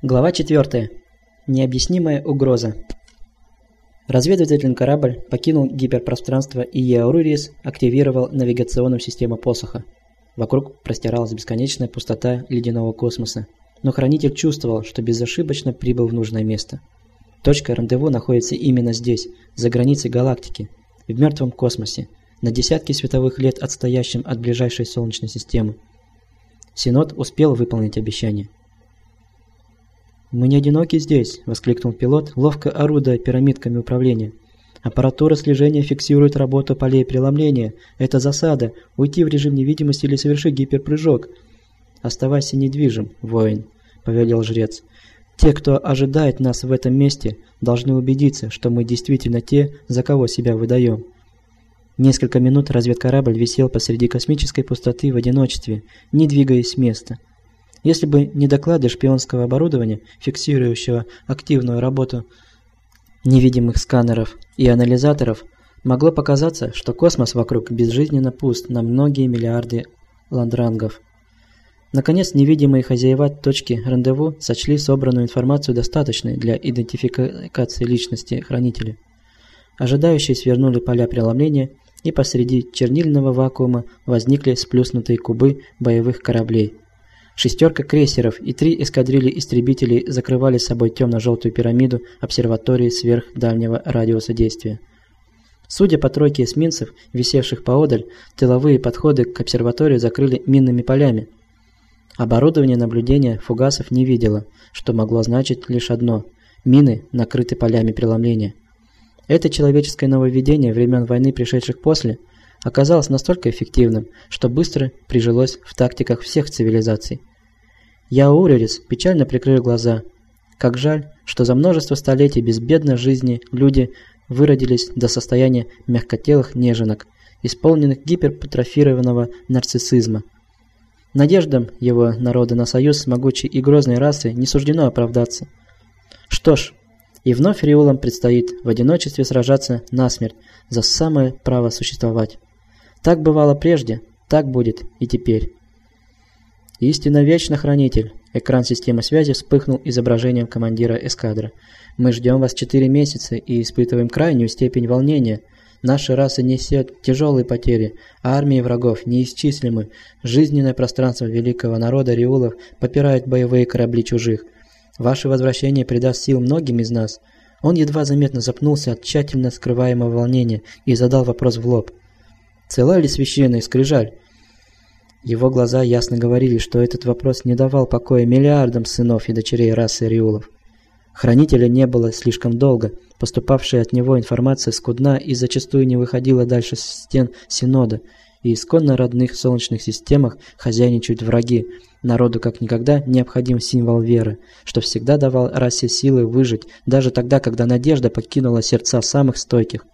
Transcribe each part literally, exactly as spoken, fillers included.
Глава четвёртая. Необъяснимая угроза. Разведывательный корабль покинул гиперпространство, и Яурурис активировал навигационную систему посоха. Вокруг простиралась бесконечная пустота ледяного космоса, но хранитель чувствовал, что безошибочно прибыл в нужное место. Точка рандеву находится именно здесь, за границей галактики, в мертвом космосе, на десятки световых лет отстоящим от ближайшей Солнечной системы. Синод успел выполнить обещание. «Мы не одиноки здесь», – воскликнул пилот, ловко орудуя пирамидками управления. «Аппаратура слежения фиксирует работу полей преломления. Это засада. Уйти в режим невидимости или совершить гиперпрыжок». «Оставайся недвижим, воин», – повелел жрец. «Те, кто ожидает нас в этом месте, должны убедиться, что мы действительно те, за кого себя выдаем». Несколько минут разведкорабль висел посреди космической пустоты в одиночестве, не двигаясь с места. Если бы не доклады шпионского оборудования, фиксирующего активную работу невидимых сканеров и анализаторов, могло показаться, что космос вокруг безжизненно пуст на многие миллиарды ландрангов. Наконец, невидимые хозяева точки рандеву сочли собранную информацию достаточной для идентификации личности хранителя. Ожидающие свернули поля преломления, и посреди чернильного вакуума возникли сплюснутые кубы боевых кораблей. Шестерка крейсеров и три эскадрильи истребителей закрывали собой темно-желтую пирамиду обсерватории сверхдальнего радиуса действия. Судя по тройке эсминцев, висевших поодаль, тыловые подходы к обсерватории закрыли минными полями. Оборудование наблюдения фугасов не видело, что могло значить лишь одно – мины накрыты полями преломления. Это человеческое нововведение времен войны, пришедших после, оказалось настолько эффективным, что быстро прижилось в тактиках всех цивилизаций. Яурерис печально прикрыл глаза. Как жаль, что за множество столетий безбедной жизни люди выродились до состояния мягкотелых неженок, исполненных гипертрофированного нарциссизма. Надеждам его народа на союз с могучей и грозной расой не суждено оправдаться. Что ж, и вновь Риулам предстоит в одиночестве сражаться насмерть за самое право существовать. Так бывало прежде, так будет и теперь. Истинно вечно, хранитель. Экран системы связи вспыхнул изображением командира эскадры. Мы ждем вас четыре месяца и испытываем крайнюю степень волнения. Наша раса несет тяжелые потери, а армии врагов неисчислимы. Жизненное пространство великого народа Риулов попирают боевые корабли чужих. Ваше возвращение придаст сил многим из нас. Он едва заметно запнулся от тщательно скрываемого волнения и задал вопрос в лоб. Цела ли священная скрижаль? Его глаза ясно говорили, что этот вопрос не давал покоя миллиардам сынов и дочерей расы Риулов. Хранителя не было слишком долго, поступавшая от него информация скудна и зачастую не выходила дальше стен Синода, и исконно родных солнечных системах хозяйничают враги. Народу как никогда необходим символ веры, что всегда давал расе силы выжить, даже тогда, когда надежда покинула сердца самых стойких.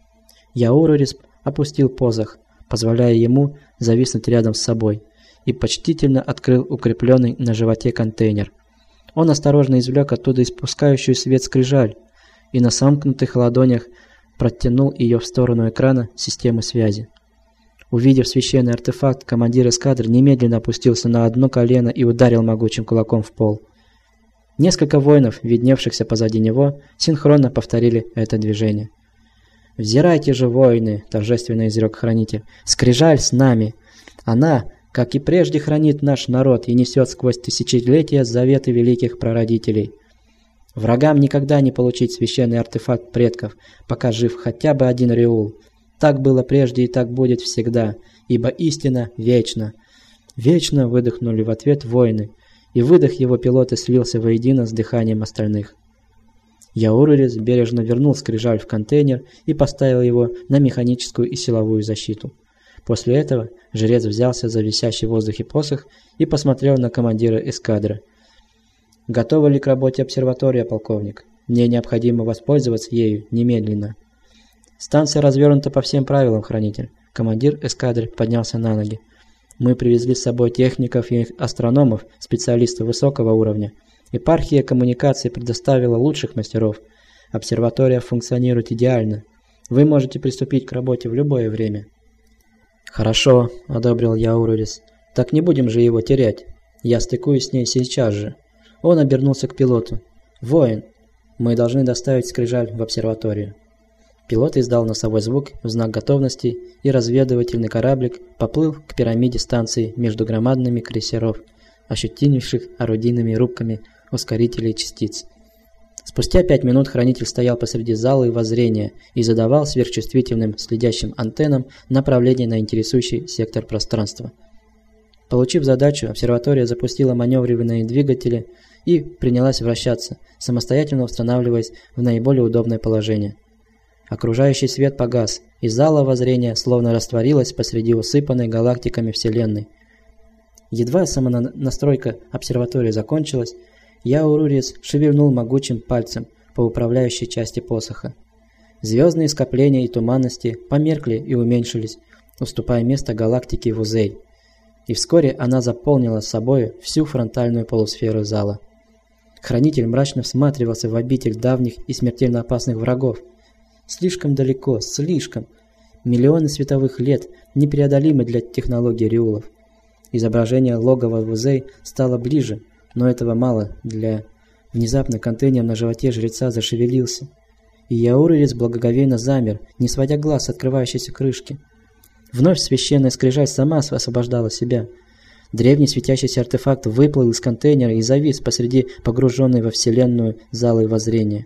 Яурурис опустил посох, позволяя ему зависнуть рядом с собой, и почтительно открыл укрепленный на животе контейнер. Он осторожно извлек оттуда испускающую свет скрижаль и на сомкнутых ладонях протянул ее в сторону экрана системы связи. Увидев священный артефакт, командир эскадры немедленно опустился на одно колено и ударил могучим кулаком в пол. Несколько воинов, видневшихся позади него, синхронно повторили это движение. «Взирайте же, воины!» – торжественно изрек хранитель. «Скрижаль с нами! Она, как и прежде, хранит наш народ и несет сквозь тысячелетия заветы великих прародителей. Врагам никогда не получить священный артефакт предков, пока жив хотя бы один Риул. Так было прежде и так будет всегда, ибо истина вечна». Вечно выдохнули в ответ воины, и выдох его пилота слился воедино с дыханием остальных. Яурурис бережно вернул скрижаль в контейнер и поставил его на механическую и силовую защиту. После этого жрец взялся за висящий в воздухе посох и посмотрел на командира эскадры. «Готова ли к работе обсерватория, полковник? Мне необходимо воспользоваться ею немедленно». «Станция развернута по всем правилам, хранитель». Командир эскадры поднялся на ноги. «Мы привезли с собой техников и астрономов, специалистов высокого уровня. Епархия коммуникаций предоставила лучших мастеров. Обсерватория функционирует идеально. Вы можете приступить к работе в любое время». «Хорошо», – одобрил Яурурис. «Так не будем же его терять. Я стыкуюсь с ней сейчас же». Он обернулся к пилоту. «Воин, мы должны доставить скрижаль в обсерваторию». Пилот издал носовой звук в знак готовности, и разведывательный кораблик поплыл к пирамиде станции между громадными крейсеров, ощетинивших орудийными рубками ускорителей частиц. Спустя пять минут хранитель стоял посреди зала воззрения и задавал сверхчувствительным следящим антеннам направление на интересующий сектор пространства. Получив задачу, обсерватория запустила маневренные двигатели и принялась вращаться, самостоятельно устанавливаясь в наиболее удобное положение. Окружающий свет погас, и зала воззрения словно растворилась посреди усыпанной галактиками Вселенной. Едва самонастройка обсерватории закончилась, Яурурис шевельнул могучим пальцем по управляющей части посоха. Звездные скопления и туманности померкли и уменьшились, уступая место галактике Вузей. И вскоре она заполнила собой всю фронтальную полусферу зала. Хранитель мрачно всматривался в обитель давних и смертельно опасных врагов. Слишком далеко, слишком. Миллионы световых лет непреодолимы для технологий Риулов. Изображение логова Вузей стало ближе, но этого мало для... Внезапно контейнер на животе жреца зашевелился, и Яурурис благоговейно замер, не сводя глаз с открывающейся крышки. Вновь священная скрижаль сама освобождала себя. Древний светящийся артефакт выплыл из контейнера и завис посреди погруженной во Вселенную залы воззрения.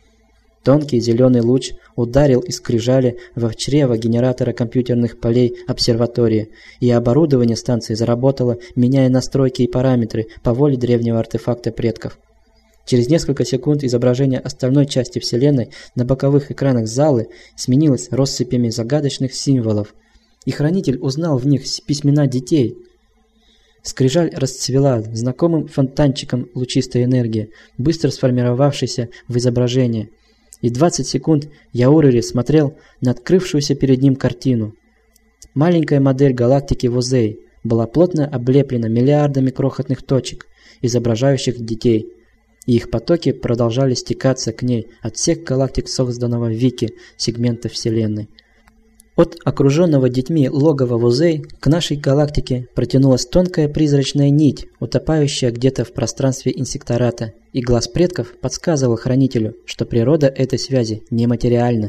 Тонкий зеленый луч ударил из скрижали во чрево генератора компьютерных полей обсерватории, и оборудование станции заработало, меняя настройки и параметры по воле древнего артефакта предков. Через несколько секунд изображение остальной части Вселенной на боковых экранах залы сменилось россыпями загадочных символов, и хранитель узнал в них письмена детей. Скрижаль расцвела знакомым фонтанчиком лучистой энергии, быстро сформировавшейся в изображение. И двадцать секунд Яурурис смотрел на открывшуюся перед ним картину. Маленькая модель галактики Вузей была плотно облеплена миллиардами крохотных точек, изображающих детей, и их потоки продолжали стекаться к ней от всех галактик созданного Вики сегмента Вселенной. От окруженного детьми логова Вузей к нашей галактике протянулась тонкая призрачная нить, утопающая где-то в пространстве инсектората, и глаз предков подсказывал хранителю, что природа этой связи нематериальна.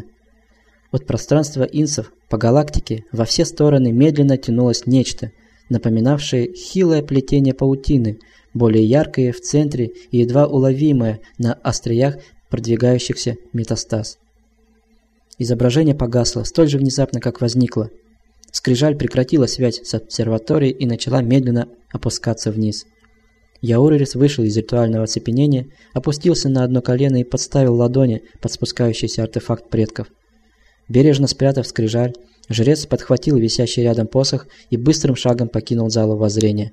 От пространства инсов по галактике во все стороны медленно тянулось нечто, напоминавшее хилое плетение паутины, более яркое в центре и едва уловимое на остриях продвигающихся метастаз. Изображение погасло столь же внезапно, как возникло. Скрижаль прекратила связь с обсерваторией и начала медленно опускаться вниз. Яурурис вышел из ритуального оцепенения, опустился на одно колено и подставил ладони под спускающийся артефакт предков. Бережно спрятав скрижаль, жрец подхватил висящий рядом посох и быстрым шагом покинул залу воззрения.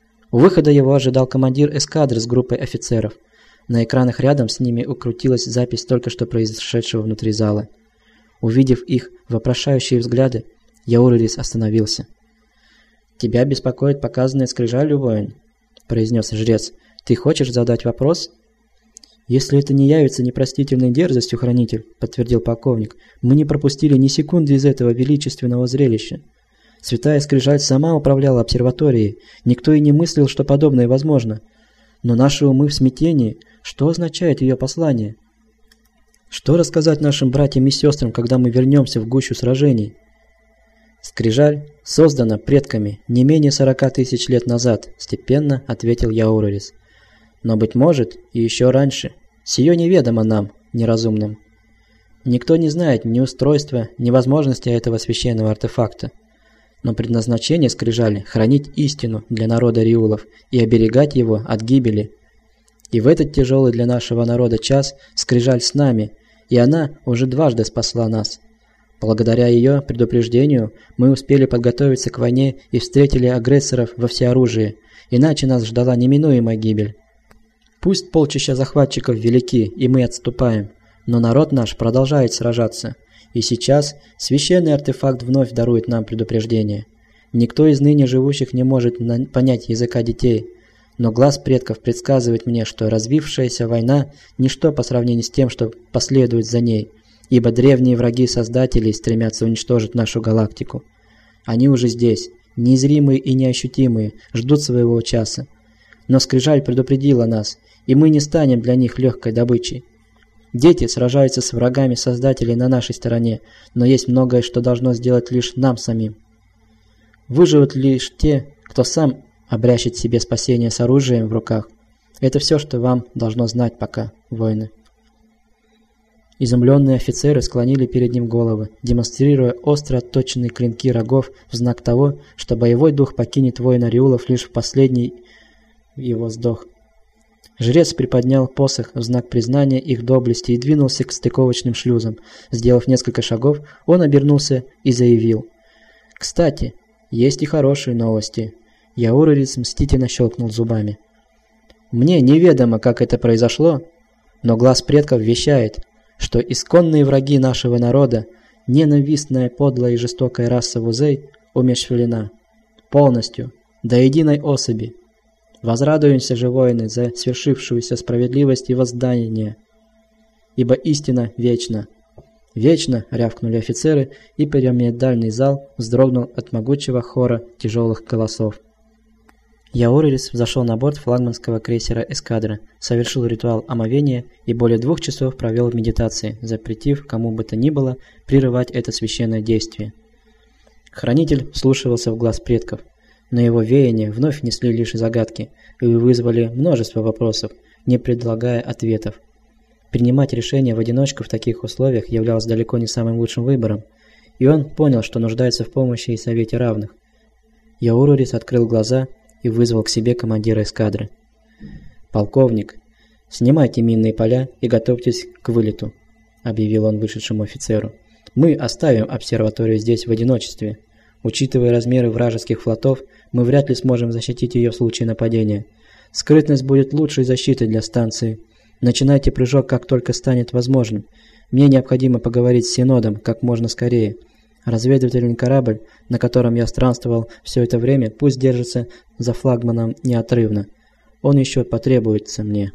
У выхода его ожидал командир эскадры с группой офицеров. На экранах рядом с ними укрутилась запись только что произошедшего внутри зала. Увидев их вопрошающие взгляды, Яурурис остановился. «Тебя беспокоит показанная скрижалью, воин?» – произнес жрец. «Ты хочешь задать вопрос?» «Если это не явится непростительной дерзостью, хранитель», – подтвердил полковник, – «мы не пропустили ни секунды из этого величественного зрелища. Святая скрижаль сама управляла обсерваторией, никто и не мыслил, что подобное возможно. Но наши умы в смятении. Что означает ее послание? Что рассказать нашим братьям и сестрам, когда мы вернемся в гущу сражений?» «Скрижаль создана предками не менее сорока тысяч лет назад», – степенно ответил Яурурис. «Но, быть может, и еще раньше. Сие неведомо нам, неразумным. Никто не знает ни устройства, ни возможности этого священного артефакта. Но предназначение скрижали – хранить истину для народа Риулов и оберегать его от гибели. И в этот тяжелый для нашего народа час скрижаль с нами, и она уже дважды спасла нас. Благодаря ее предупреждению мы успели подготовиться к войне и встретили агрессоров во всеоружии, иначе нас ждала неминуемая гибель. Пусть полчища захватчиков велики, и мы отступаем, но народ наш продолжает сражаться, и сейчас священный артефакт вновь дарует нам предупреждение. Никто из ныне живущих не может понять языка детей, но глаз предков предсказывает мне, что развившаяся война – ничто по сравнению с тем, что последует за ней, ибо древние враги Создателей стремятся уничтожить нашу галактику. Они уже здесь, незримые и неощутимые, ждут своего часа. Но Скрижаль предупредила нас, и мы не станем для них легкой добычей. Дети сражаются с врагами Создателей на нашей стороне, но есть многое, что должно сделать лишь нам самим. Выживут лишь те, кто сам обрящет себе спасение с оружием в руках. Это все, что вам должно знать пока, воины. Изумленные офицеры склонили перед ним головы, демонстрируя остро отточенные клинки рогов в знак того, что боевой дух покинет воина Риулов лишь в последний его вздох. Жрец приподнял посох в знак признания их доблести и двинулся к стыковочным шлюзам. Сделав несколько шагов, он обернулся и заявил: «Кстати, есть и хорошие новости». Яурорис мстительно щелкнул зубами. «Мне неведомо, как это произошло, но глаз предков вещает, что исконные враги нашего народа, ненавистная, подлая и жестокая раса Вузей, умерщвлена. Полностью, до единой особи. Возрадуемся же, воины, за свершившуюся справедливость и воздание, ибо истина вечна». «Вечно!» — рявкнули офицеры, и пирамидальный зал вздрогнул от могучего хора тяжелых голосов. Яурорис взошел на борт флагманского крейсера эскадры, совершил ритуал омовения и более двух часов провел в медитации, запретив кому бы то ни было прерывать это священное действие. Хранитель вслушивался в глаз предков, но его веяния вновь несли лишь загадки и вызвали множество вопросов, не предлагая ответов. Принимать решения в одиночку в таких условиях являлось далеко не самым лучшим выбором, и он понял, что нуждается в помощи и совете равных. Яурорис открыл глаза и вызвал к себе командира эскадры. «Полковник, снимайте минные поля и готовьтесь к вылету», — объявил он вышедшему офицеру. «Мы оставим обсерваторию здесь в одиночестве. Учитывая размеры вражеских флотов, мы вряд ли сможем защитить ее в случае нападения. Скрытность будет лучшей защитой для станции. Начинайте прыжок, как только станет возможным. Мне необходимо поговорить с Синодом как можно скорее. Разведывательный корабль, на котором я странствовал все это время, пусть держится за флагманом неотрывно. Он еще потребуется мне».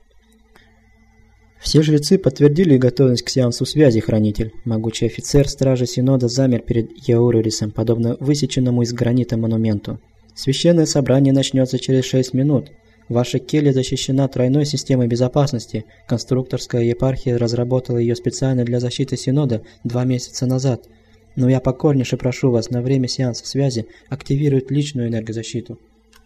Все жрецы подтвердили готовность к сеансу связи, хранитель. Могучий офицер стражи Синода замер перед Яурорисом, подобно высеченному из гранита монументу. «Священное собрание начнется через шесть минут. Ваша келья защищена тройной системой безопасности. Конструкторская епархия разработала ее специально для защиты Синода два месяца назад. Но я покорнейше прошу вас на время сеанса связи активировать личную энергозащиту».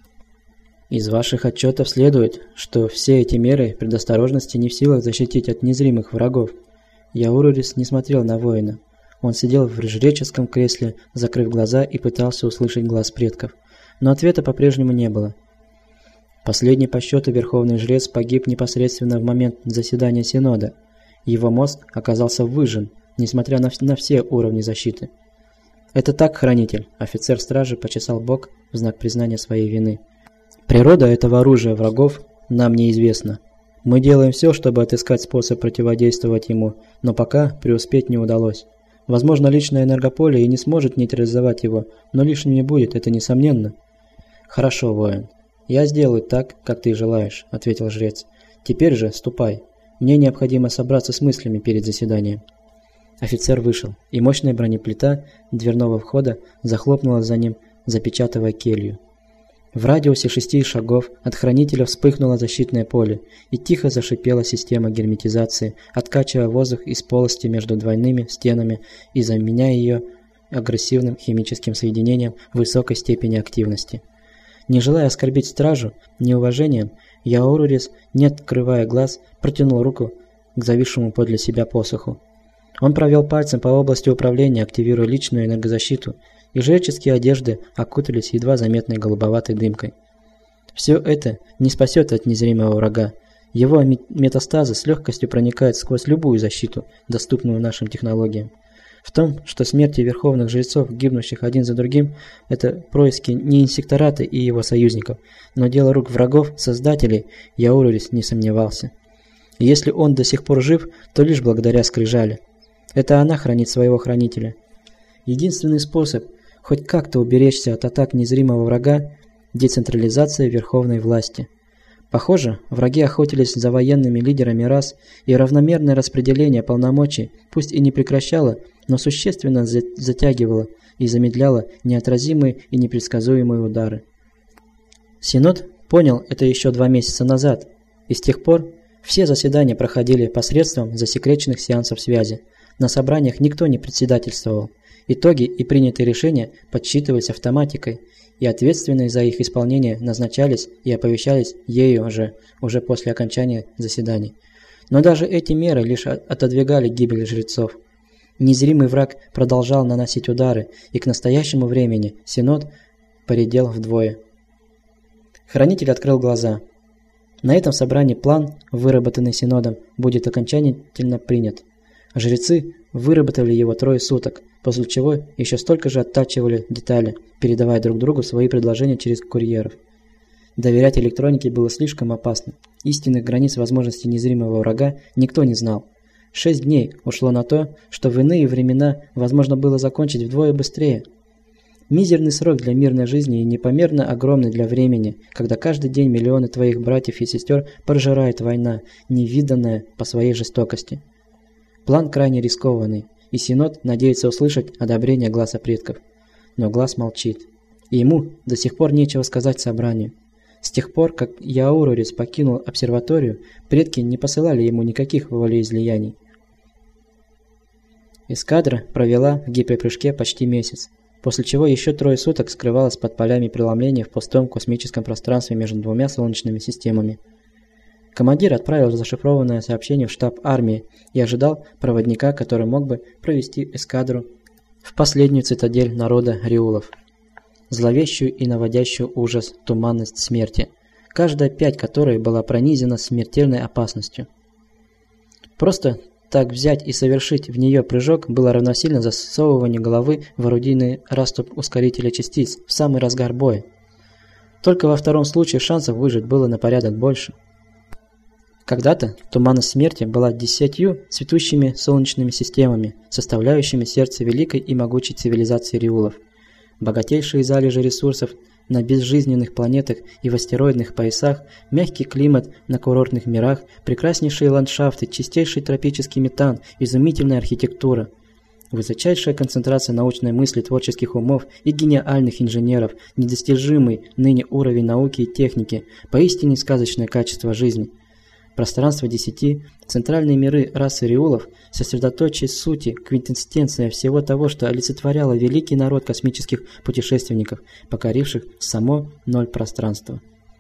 «Из ваших отчетов следует, что все эти меры предосторожности не в силах защитить от незримых врагов». Яурорис не смотрел на воина. Он сидел в жреческом кресле, закрыв глаза, и пытался услышать глаз предков. Но ответа по-прежнему не было. Последний по счету верховный жрец погиб непосредственно в момент заседания Синода. Его мозг оказался выжжен, несмотря на, на все уровни защиты. «Это так, хранитель», — офицер стражи почесал бок в знак признания своей вины. «Природа этого оружия врагов нам неизвестна. Мы делаем все, чтобы отыскать способ противодействовать ему, но пока преуспеть не удалось. Возможно, личное энергополе и не сможет нейтрализовать его, но лишним не будет, это несомненно». «Хорошо, воин. Я сделаю так, как ты желаешь», — ответил жрец. «Теперь же ступай. Мне необходимо собраться с мыслями перед заседанием». Офицер вышел, и мощная бронеплита дверного входа захлопнула за ним, запечатывая келью. В радиусе шести шагов от хранителя вспыхнуло защитное поле, и тихо зашипела система герметизации, откачивая воздух из полости между двойными стенами и заменяя ее агрессивным химическим соединением высокой степени активности. Не желая оскорбить стражу неуважением, Яурорис, не открывая глаз, протянул руку к зависшему подле себя посоху. Он провел пальцем по области управления, активируя личную энергозащиту, и жреческие одежды окутались едва заметной голубоватой дымкой. Все это не спасет от незримого врага. Его метастазы с легкостью проникают сквозь любую защиту, доступную нашим технологиям. В том, что смерти верховных жрецов, гибнущих один за другим, это происки не инсектората и его союзников, но дело рук врагов, создателей, Яурорис не сомневался. И если он до сих пор жив, то лишь благодаря Скрижали. Это она хранит своего хранителя. Единственный способ хоть как-то уберечься от атак незримого врага – децентрализация верховной власти. Похоже, враги охотились за военными лидерами рас, и равномерное распределение полномочий, пусть и не прекращало, но существенно затягивало и замедляло неотразимые и непредсказуемые удары. Синод Понял это еще два месяца назад, и с тех пор все заседания проходили посредством засекреченных сеансов связи. На собраниях никто не председательствовал. Итоги и принятые решения подсчитывались автоматикой, и ответственные за их исполнение назначались и оповещались ею же уже после окончания заседаний. Но даже эти меры лишь отодвигали гибель жрецов. Незримый враг продолжал наносить удары, и к настоящему времени Синод поредел вдвое. Хранитель открыл глаза. На этом собрании план, выработанный Синодом, будет окончательно принят. Жрецы выработали его трое суток, после чего еще столько же оттачивали детали, передавая друг другу свои предложения через курьеров. Доверять электронике было слишком опасно. Истинных границ возможностей незримого врага никто не знал. Шесть дней ушло на то, что в иные времена возможно было закончить вдвое быстрее. Мизерный срок для мирной жизни и непомерно огромный для времени, когда каждый день миллионы твоих братьев и сестер пожирает война, невиданная по своей жестокости. План крайне рискованный, и Синод надеется услышать одобрение гласа предков. Но глаз молчит, и ему до сих пор нечего сказать собранию. С тех пор, как Яурурис покинул обсерваторию, предки не посылали ему никаких волеизлияний. Эскадра провела в гиперпрыжке почти месяц, после чего еще трое суток скрывалась под полями преломления в пустом космическом пространстве между двумя солнечными системами. Командир отправил зашифрованное сообщение в штаб армии и ожидал проводника, который мог бы провести эскадру в последнюю цитадель народа Риулов. Зловещую и наводящую ужас туманность смерти, каждая пять которой была пронизана смертельной опасностью. Просто так взять и совершить в нее прыжок было равносильно засовыванию головы в орудийный расступ ускорителя частиц в самый разгар боя. Только во втором случае шансов выжить было на порядок больше. Когда-то туманность смерти была десятью цветущими солнечными системами, составляющими сердце великой и могучей цивилизации Риулов. Богатейшие залежи ресурсов на безжизненных планетах и в астероидных поясах, мягкий климат на курортных мирах, прекраснейшие ландшафты, чистейший тропический метан, изумительная архитектура. Высочайшая концентрация научной мысли, творческих умов и гениальных инженеров, недостижимый ныне уровень науки и техники, поистине сказочное качество жизни. Пространство десяти, центральные миры расы Риулов, сосредоточие сути, квинтэссенция всего того, что олицетворяло великий народ космических путешественников, покоривших само ноль пространства.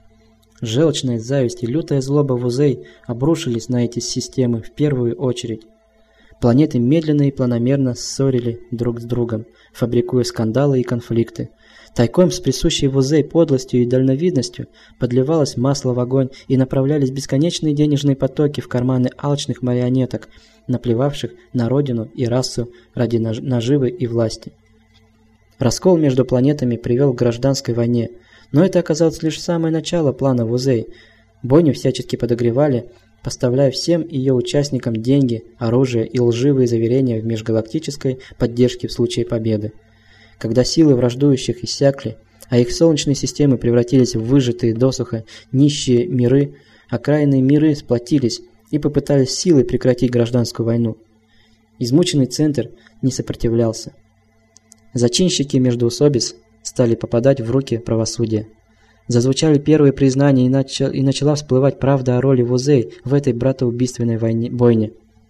Желчная зависть и лютая злоба Вузей обрушились на эти системы в первую очередь. Планеты медленно и планомерно ссорили друг с другом, фабрикуя скандалы и конфликты. Тайком с присущей Вузей подлостью и дальновидностью подливалось масло в огонь и направлялись бесконечные денежные потоки в карманы алчных марионеток, наплевавших на родину и расу ради наживы и власти. Раскол между планетами привел к гражданской войне, но это оказалось лишь самое начало плана Вузей. Бойню всячески подогревали, поставляя всем ее участникам деньги, оружие и лживые заверения в межгалактической поддержке в случае победы. Когда силы враждующих иссякли, а их солнечные системы превратились в выжатые досуха нищие миры, окраинные миры сплотились и попытались силой прекратить гражданскую войну. Измученный центр не сопротивлялся. Зачинщики междоусобиц стали попадать в руки правосудия. Зазвучали первые признания, и, начал, и начала всплывать правда о роли Вузей в этой братоубийственной войне, бойне.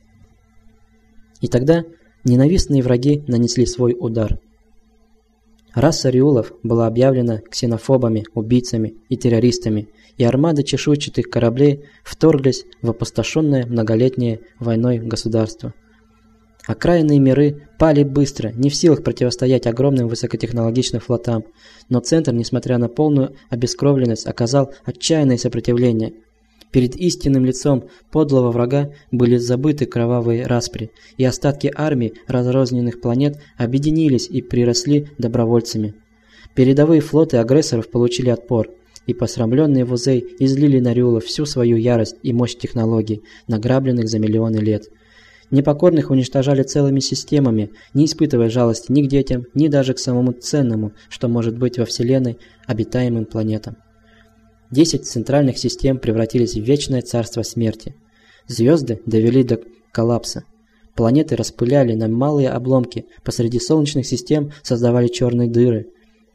И тогда ненавистные враги нанесли свой удар. Раса Риулов была объявлена ксенофобами, убийцами и террористами, и армады чешуйчатых кораблей вторглись в опустошенное многолетнее войной государство. Окраинные миры пали быстро, не в силах противостоять огромным высокотехнологичным флотам, но Центр, несмотря на полную обескровленность, оказал отчаянное сопротивление. Перед истинным лицом подлого врага были забыты кровавые распри, и остатки армий разрозненных планет объединились и приросли добровольцами. Передовые флоты агрессоров получили отпор, и посрамленные Вузей излили на Риулов всю свою ярость и мощь технологий, награбленных за миллионы лет. Непокорных уничтожали целыми системами, не испытывая жалости ни к детям, ни даже к самому ценному, что может быть во Вселенной, обитаемым планетам. Десять центральных систем превратились в вечное царство смерти. Звезды довели до коллапса. Планеты распыляли на малые обломки, посреди солнечных систем создавали черные дыры.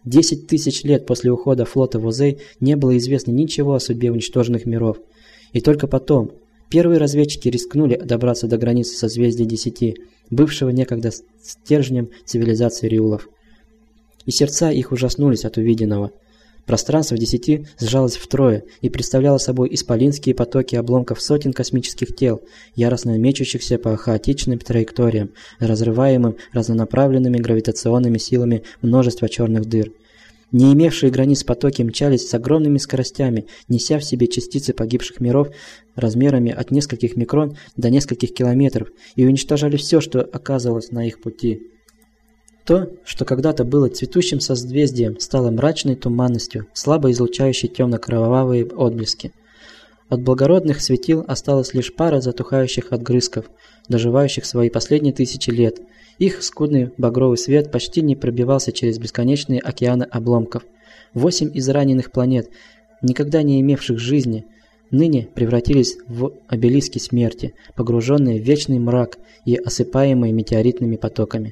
Десять тысяч лет после ухода флота Возей не было известно ничего о судьбе уничтоженных миров. И только потом первые разведчики рискнули добраться до границы созвездия Десяти, бывшего некогда стержнем цивилизации Риулов. И сердца их ужаснулись от увиденного. Пространство Десяти сжалось втрое и представляло собой исполинские потоки обломков сотен космических тел, яростно мечущихся по хаотичным траекториям, разрываемым разнонаправленными гравитационными силами множества черных дыр. Не имевшие границ потоки мчались с огромными скоростями, неся в себе частицы погибших миров размерами от нескольких микрон до нескольких километров и уничтожали все, что оказывалось на их пути. То, что когда-то было цветущим созвездием, стало мрачной туманностью, слабо излучающей темно-кровавые отблески. От благородных светил осталась лишь пара затухающих отгрызков, доживающих свои последние тысячи лет. Их скудный багровый свет почти не пробивался через бесконечные океаны обломков. Восемь израненных планет, никогда не имевших жизни, ныне превратились в обелиски смерти, погруженные в вечный мрак и осыпаемые метеоритными потоками.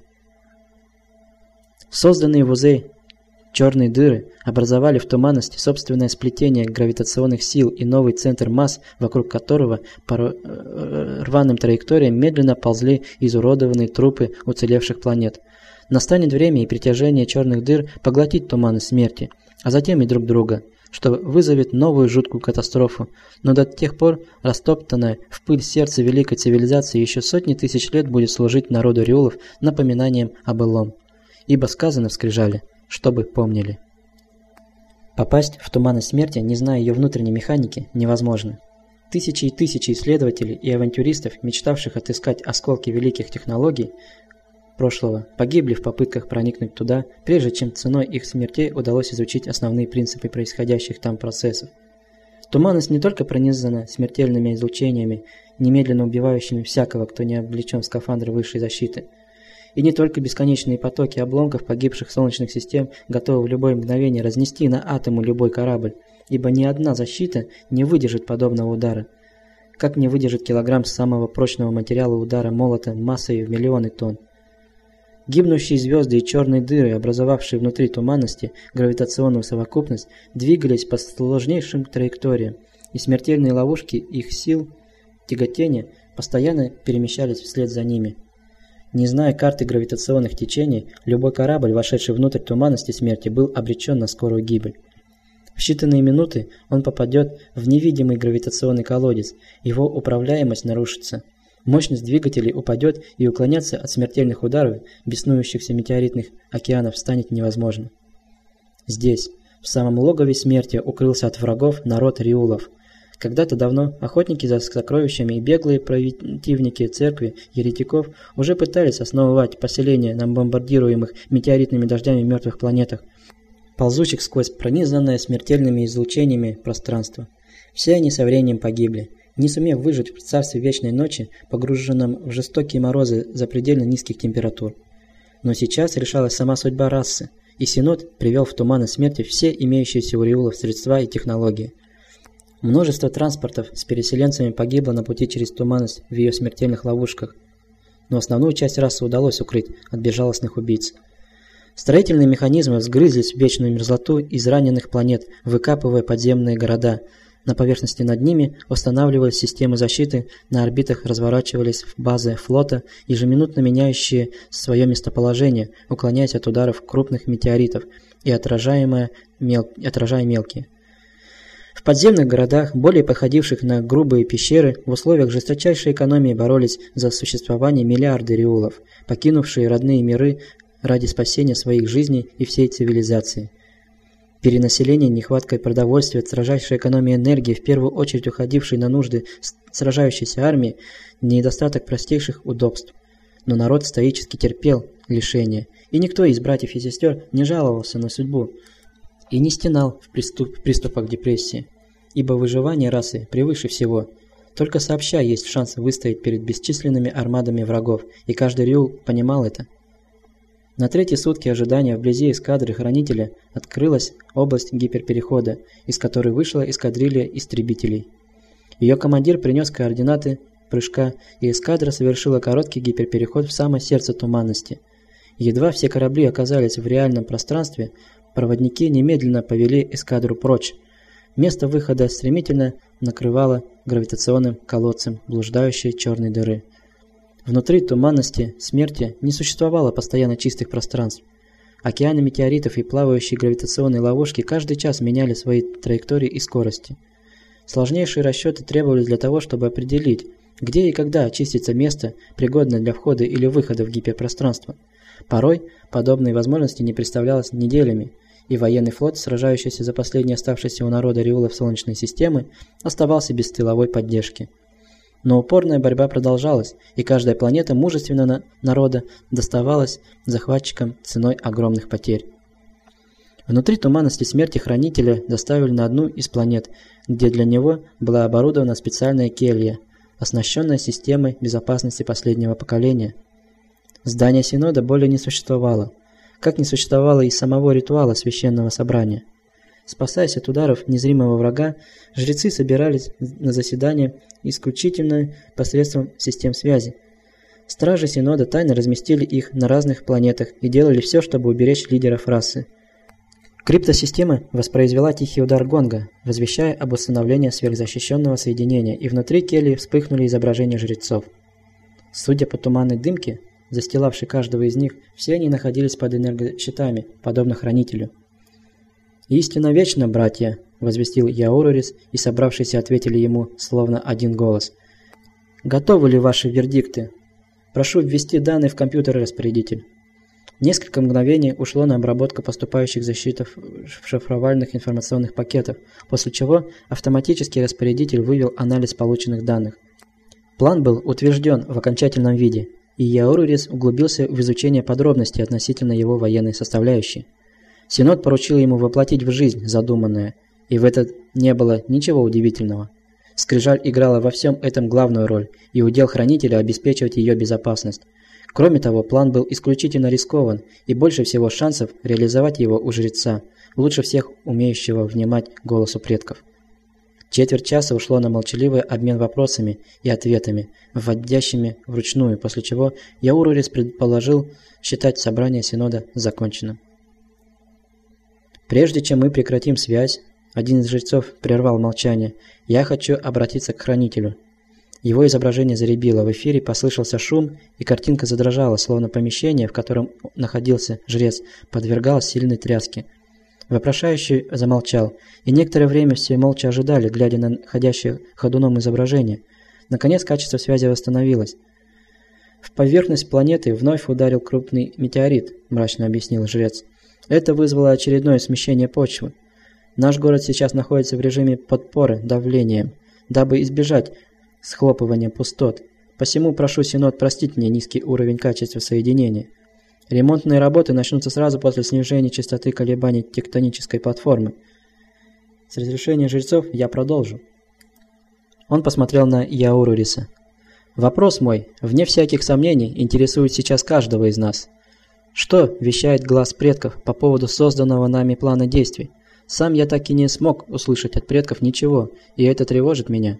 Созданные Возей черные дыры образовали в туманности собственное сплетение гравитационных сил и новый центр масс, вокруг которого по рваным траекториям медленно ползли изуродованные трупы уцелевших планет. Настанет время, и притяжение черных дыр поглотит туманность смерти, а затем и друг друга, что вызовет новую жуткую катастрофу, но до тех пор растоптанное в пыль сердце великой цивилизации еще сотни тысяч лет будет служить народу Риулов напоминанием о былом. Ибо сказано в скрижале, чтобы помнили. Попасть в туманность смерти, не зная ее внутренней механики, невозможно. Тысячи и тысячи исследователей и авантюристов, мечтавших отыскать осколки великих технологий прошлого, погибли в попытках проникнуть туда, прежде чем ценой их смертей удалось изучить основные принципы происходящих там процессов. Туманность не только пронизана смертельными излучениями, немедленно убивающими всякого, кто не облечен в скафандр высшей защиты. И не только бесконечные потоки обломков погибших солнечных систем готовы в любое мгновение разнести на атомы любой корабль, ибо ни одна защита не выдержит подобного удара. Как не выдержит килограмм самого прочного материала удара молота массой в миллионы тонн. Гибнущие звезды и черные дыры, образовавшие внутри туманности гравитационную совокупность, двигались по сложнейшим траекториям, и смертельные ловушки их сил тяготения постоянно перемещались вслед за ними. Не зная карты гравитационных течений, любой корабль, вошедший внутрь туманности смерти, был обречен на скорую гибель. В считанные минуты он попадет в невидимый гравитационный колодец, его управляемость нарушится, мощность двигателей упадет, и уклоняться от смертельных ударов беснующихся метеоритных океанов станет невозможно. Здесь, в самом логове смерти, укрылся от врагов народ Риулов. Когда-то давно охотники за сокровищами и беглые противники церкви еретиков уже пытались основывать поселения на бомбардируемых метеоритными дождями мертвых планетах, ползущих сквозь пронизанное смертельными излучениями пространство. Все они со временем погибли, не сумев выжить в царстве вечной ночи, погруженном в жестокие морозы запредельно низких температур. Но сейчас решалась сама судьба расы, и Синод привел в туманность смерти все имеющиеся у Риулов средства и технологии. Множество транспортов с переселенцами погибло на пути через туманность в ее смертельных ловушках, но основную часть расы удалось укрыть от безжалостных убийц. Строительные механизмы взгрызлись в вечную мерзлоту израненных планет, выкапывая подземные города. На поверхности над ними устанавливались системы защиты, на орбитах разворачивались базы флота, ежеминутно меняющие свое местоположение, уклоняясь от ударов крупных метеоритов и отражая мел... отражая мелкие. В подземных городах, более походивших на грубые пещеры, в условиях жесточайшей экономии боролись за существование миллиарды риулов, покинувшие родные миры ради спасения своих жизней и всей цивилизации. Перенаселение, нехватка продовольствия, строжайшая экономия энергии, в первую очередь уходившей на нужды сражающейся армии, недостаток простейших удобств. Но народ стоически терпел лишения, и никто из братьев и сестер не жаловался на судьбу и не стенал в приступ, приступах депрессии, ибо выживание расы превыше всего. Только сообща есть шанс выстоять перед бесчисленными армадами врагов, и каждый риул понимал это. На третьи сутки ожидания вблизи эскадры Хранителя открылась область гиперперехода, из которой вышла эскадрилья истребителей. Ее командир принес координаты прыжка, и эскадра совершила короткий гиперпереход в самое сердце туманности. Едва все корабли оказались в реальном пространстве, Проводники немедленно повели эскадру прочь. Место выхода стремительно накрывало гравитационным колодцем блуждающей черной дыры. Внутри туманности смерти не существовало постоянно чистых пространств. Океаны метеоритов и плавающие гравитационные ловушки каждый час меняли свои траектории и скорости. Сложнейшие расчеты требовались для того, чтобы определить, где и когда очистится место, пригодное для входа или выхода в гиперпространство. Порой подобные возможности не представлялось неделями, и военный флот, сражающийся за последние оставшиеся у народа риулов Солнечной системы, оставался без тыловой поддержки. Но упорная борьба продолжалась, и каждая планета мужественного народа доставалась захватчикам ценой огромных потерь. Внутри туманности смерти хранителя доставили на одну из планет, где для него была оборудована специальная келья, оснащенная системой безопасности последнего поколения. Здание Синода более не существовало, как не существовало и самого ритуала священного собрания. Спасаясь от ударов незримого врага, жрецы собирались на заседание исключительно посредством систем связи. Стражи Синода тайно разместили их на разных планетах и делали все, чтобы уберечь лидеров расы. Криптосистема воспроизвела тихий удар гонга, возвещая об установлении сверхзащищенного соединения, и внутри кельи вспыхнули изображения жрецов. Судя по туманной дымке, застилавшей каждого из них, все они находились под энергощитами, подобно хранителю. «Истина вечна, братья!» – возвестил Яурурис, и собравшиеся ответили ему, словно один голос. «Готовы ли ваши вердикты? Прошу ввести данные в компьютер, распорядитель». Несколько мгновений ушло на обработку поступающих защитов шифровальных информационных пакетов, после чего автоматический распорядитель вывел анализ полученных данных. План был утвержден в окончательном виде, и Яурурис углубился в изучение подробностей относительно его военной составляющей. Синод поручил ему воплотить в жизнь задуманное, и в этом не было ничего удивительного. Скрижаль играла во всем этом главную роль, и удел хранителя обеспечивать ее безопасность. Кроме того, план был исключительно рискован, и больше всего шансов реализовать его у жреца, лучше всех умеющего внимать голосу предков. Четверть часа ушло на молчаливый обмен вопросами и ответами, вводящими вручную, после чего Яурурис предположил считать собрание Синода законченным. «Прежде чем мы прекратим связь», один из жрецов прервал молчание, «я хочу обратиться к хранителю». Его изображение заребило, в эфире послышался шум, и картинка задрожала, словно помещение, в котором находился жрец, подвергалось сильной тряске. Вопрошающий замолчал, и некоторое время все молча ожидали, глядя на ходящее ходуном изображение. Наконец качество связи восстановилось. «В поверхность планеты вновь ударил крупный метеорит», – мрачно объяснил жрец. «Это вызвало очередное смещение почвы. Наш город сейчас находится в режиме подпоры давлением, дабы избежать схлопывания пустот. Посему прошу Синод простить мне низкий уровень качества соединения. Ремонтные работы начнутся сразу после снижения частоты колебаний тектонической платформы. С разрешения жрецов я продолжу». Он посмотрел на Яуруриса. «Вопрос мой, вне всяких сомнений, интересует сейчас каждого из нас. Что вещает глаз предков по поводу созданного нами плана действий? Сам я так и не смог услышать от предков ничего, и это тревожит меня».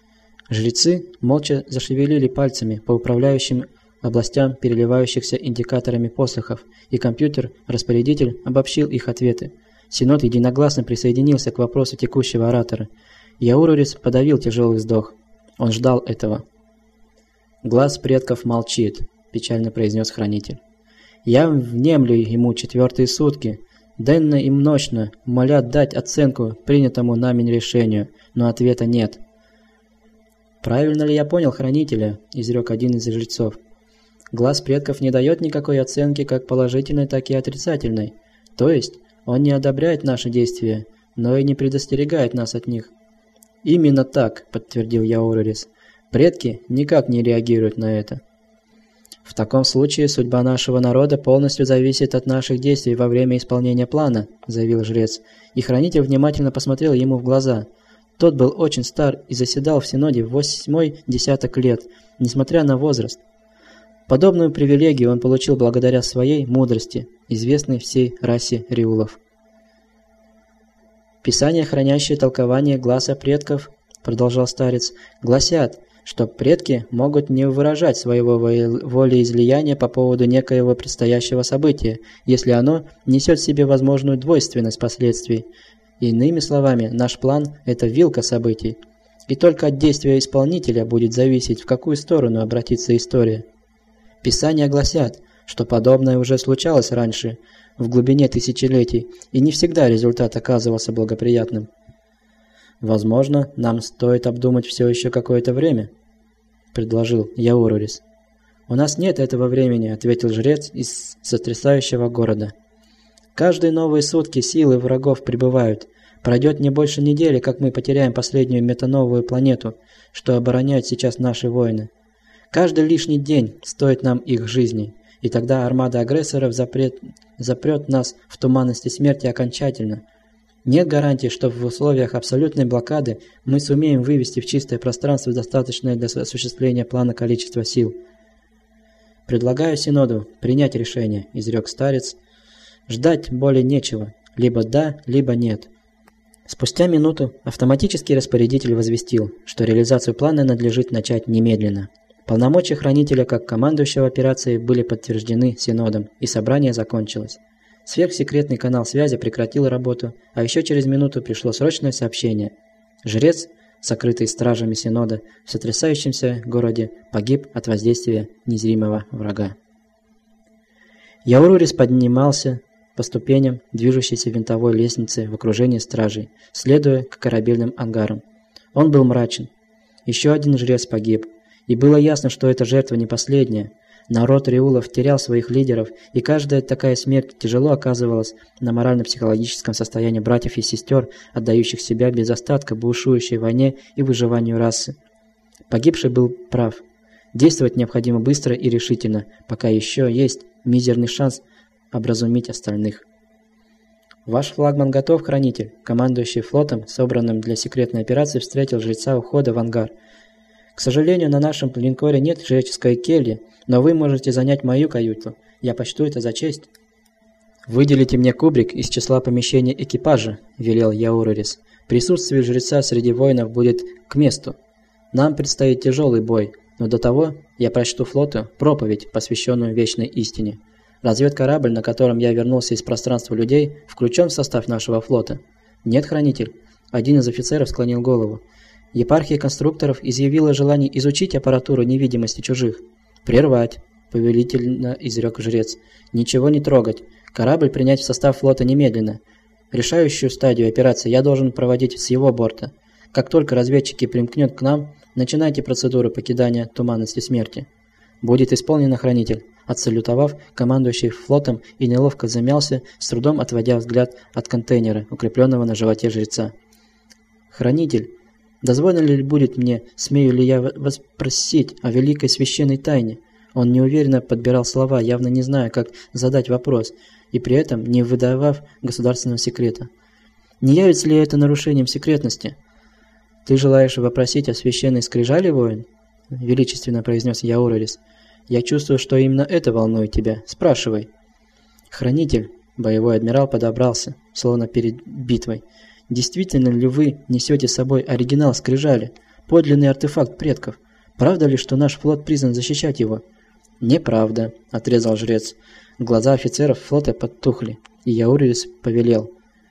Жрецы молча зашевелили пальцами по управляющим областям переливающихся индикаторами послухов, и компьютер-распорядитель обобщил их ответы. Синод единогласно присоединился к вопросу текущего оратора. Яурурис подавил тяжелый вздох. Он ждал этого. «Глаз предков молчит», – печально произнес хранитель. «Я внемлю ему четвертые сутки. Денно и ночно молят дать оценку принятому нами решению, но ответа нет». «Правильно ли я понял хранителя?» – изрек один из жрецов. «Глаз предков не дает никакой оценки как положительной, так и отрицательной. То есть он не одобряет наши действия, но и не предостерегает нас от них». «Именно так», – подтвердил Яурурис. «Предки никак не реагируют на это». «В таком случае судьба нашего народа полностью зависит от наших действий во время исполнения плана», – заявил жрец, и хранитель внимательно посмотрел ему в глаза. Тот был очень стар и заседал в Синоде в восьмой десяток лет, несмотря на возраст. Подобную привилегию он получил благодаря своей мудрости, известной всей расе риулов. «Писания, хранящие толкование гласа предков, — продолжал старец, — гласят, что предки могут не выражать своего волеизлияния по поводу некоего предстоящего события, если оно несет в себе возможную двойственность последствий. Иными словами, наш план – это вилка событий, и только от действия исполнителя будет зависеть, в какую сторону обратится история. Писания гласят, что подобное уже случалось раньше, в глубине тысячелетий, и не всегда результат оказывался благоприятным. «Возможно, нам стоит обдумать все еще какое-то время», – предложил Яурурис. «У нас нет этого времени», – ответил жрец из сотрясающего города. «Каждые новые сутки силы врагов прибывают. Пройдет не больше недели, как мы потеряем последнюю метановую планету, что обороняют сейчас наши воины. Каждый лишний день стоит нам их жизни, и тогда армада агрессоров запрет, запрет нас в туманности смерти окончательно. Нет гарантии, что в условиях абсолютной блокады мы сумеем вывести в чистое пространство достаточное для осуществления плана количества сил. «Предлагаю Синоду принять решение», – изрек старец. «Ждать более нечего. Либо да, либо нет». Спустя минуту автоматический распорядитель возвестил, что реализацию плана надлежит начать немедленно. Полномочия хранителя как командующего операцией были подтверждены Синодом, и собрание закончилось. Сверхсекретный канал связи прекратил работу, а еще через минуту пришло срочное сообщение. Жрец, сокрытый стражами Синода, в сотрясающемся городе погиб от воздействия незримого врага. Яурурис поднимался по ступеням движущейся винтовой лестницы в окружении стражей, следуя к корабельным ангарам. Он был мрачен. Еще один жрец погиб, и было ясно, что эта жертва не последняя. Народ Риулов терял своих лидеров, и каждая такая смерть тяжело оказывалась на морально-психологическом состоянии братьев и сестер, отдающих себя без остатка бушующей войне и выживанию расы. Погибший был прав. Действовать необходимо быстро и решительно, пока еще есть мизерный шанс образумить остальных. «Ваш флагман готов, хранитель», – командующий флотом, собранным для секретной операции, встретил жреца у входа в ангар. «К сожалению, на нашем линкоре нет жреческой кельи, но вы можете занять мою каюту. Я почту это за честь». «Выделите мне кубрик из числа помещений экипажа», – велел Яурурис. «Присутствие жреца среди воинов будет к месту. Нам предстоит тяжелый бой, но до того я прочту флоту проповедь, посвященную вечной истине. Разведкорабль, на котором я вернулся из пространства людей, включен в состав нашего флота?» «Нет, хранитель». Один из офицеров склонил голову. «Епархия конструкторов изъявила желание изучить аппаратуру невидимости чужих». «Прервать», – повелительно изрек жрец. «Ничего не трогать. Корабль принять в состав флота немедленно. Решающую стадию операции я должен проводить с его борта. Как только разведчики примкнут к нам, начинайте процедуру покидания туманности смерти». «Будет исполнено, хранитель». Отсалютовав, командующий флотом и неловко замялся, с трудом отводя взгляд от контейнера, укрепленного на животе жреца. «Хранитель, дозволено ли будет мне, смею ли я вас просить о великой священной тайне?» Он неуверенно подбирал слова, явно не зная, как задать вопрос, и при этом не выдавав государственного секрета. «Не явится ли это нарушением секретности?» «Ты желаешь вопросить о священной скрижали, воин?» – величественно произнес Яурурис. «Я чувствую, что именно это волнует тебя. Спрашивай». «Хранитель», – боевой адмирал подобрался, словно перед битвой. «Действительно ли вы несете с собой оригинал скрижали, подлинный артефакт предков? Правда ли, что наш флот призван защищать его?» «Неправда», – отрезал жрец. Глаза офицеров флота подтухли, и Яурурис повелел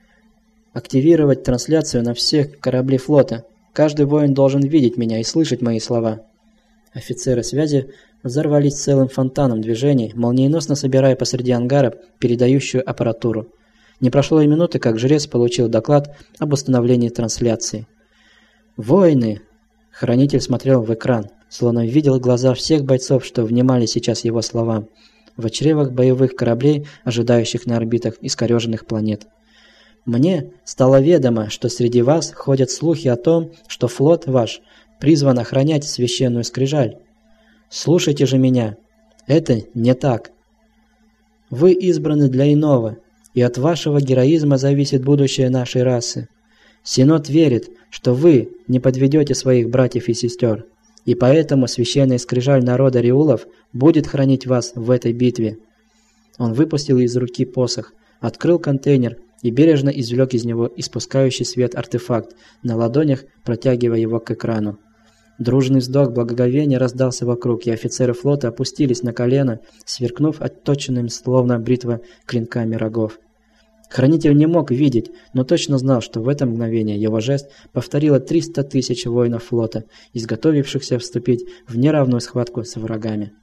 активировать трансляцию на всех корабли флота. Каждый воин должен видеть меня и слышать мои слова. Офицеры связи взорвались целым фонтаном движений, молниеносно собирая посреди ангара передающую аппаратуру. Не прошло и минуты, как жрец получил доклад об установлении трансляции. «Воины!» Хранитель смотрел в экран, словно видел глаза всех бойцов, что внимали сейчас его словам, в чревах боевых кораблей, ожидающих на орбитах искореженных планет. «Мне стало ведомо, что среди вас ходят слухи о том, что флот ваш призван охранять священную скрижаль. Слушайте же меня. Это не так. Вы избраны для иного, и от вашего героизма зависит будущее нашей расы. Синод верит, что вы не подведете своих братьев и сестер, и поэтому священная скрижаль народа Риулов будет хранить вас в этой битве». Он выпустил из руки посох, открыл контейнер и бережно извлек из него испускающий свет артефакт, на ладонях протягивая его к экрану. Дружный вздох благоговения раздался вокруг, и офицеры флота опустились на колено, сверкнув отточенными, словно бритва, клинками рогов. Хранитель не мог видеть, но точно знал, что в это мгновение его жест повторило триста тысяч воинов флота, изготовившихся вступить в неравную схватку с врагами.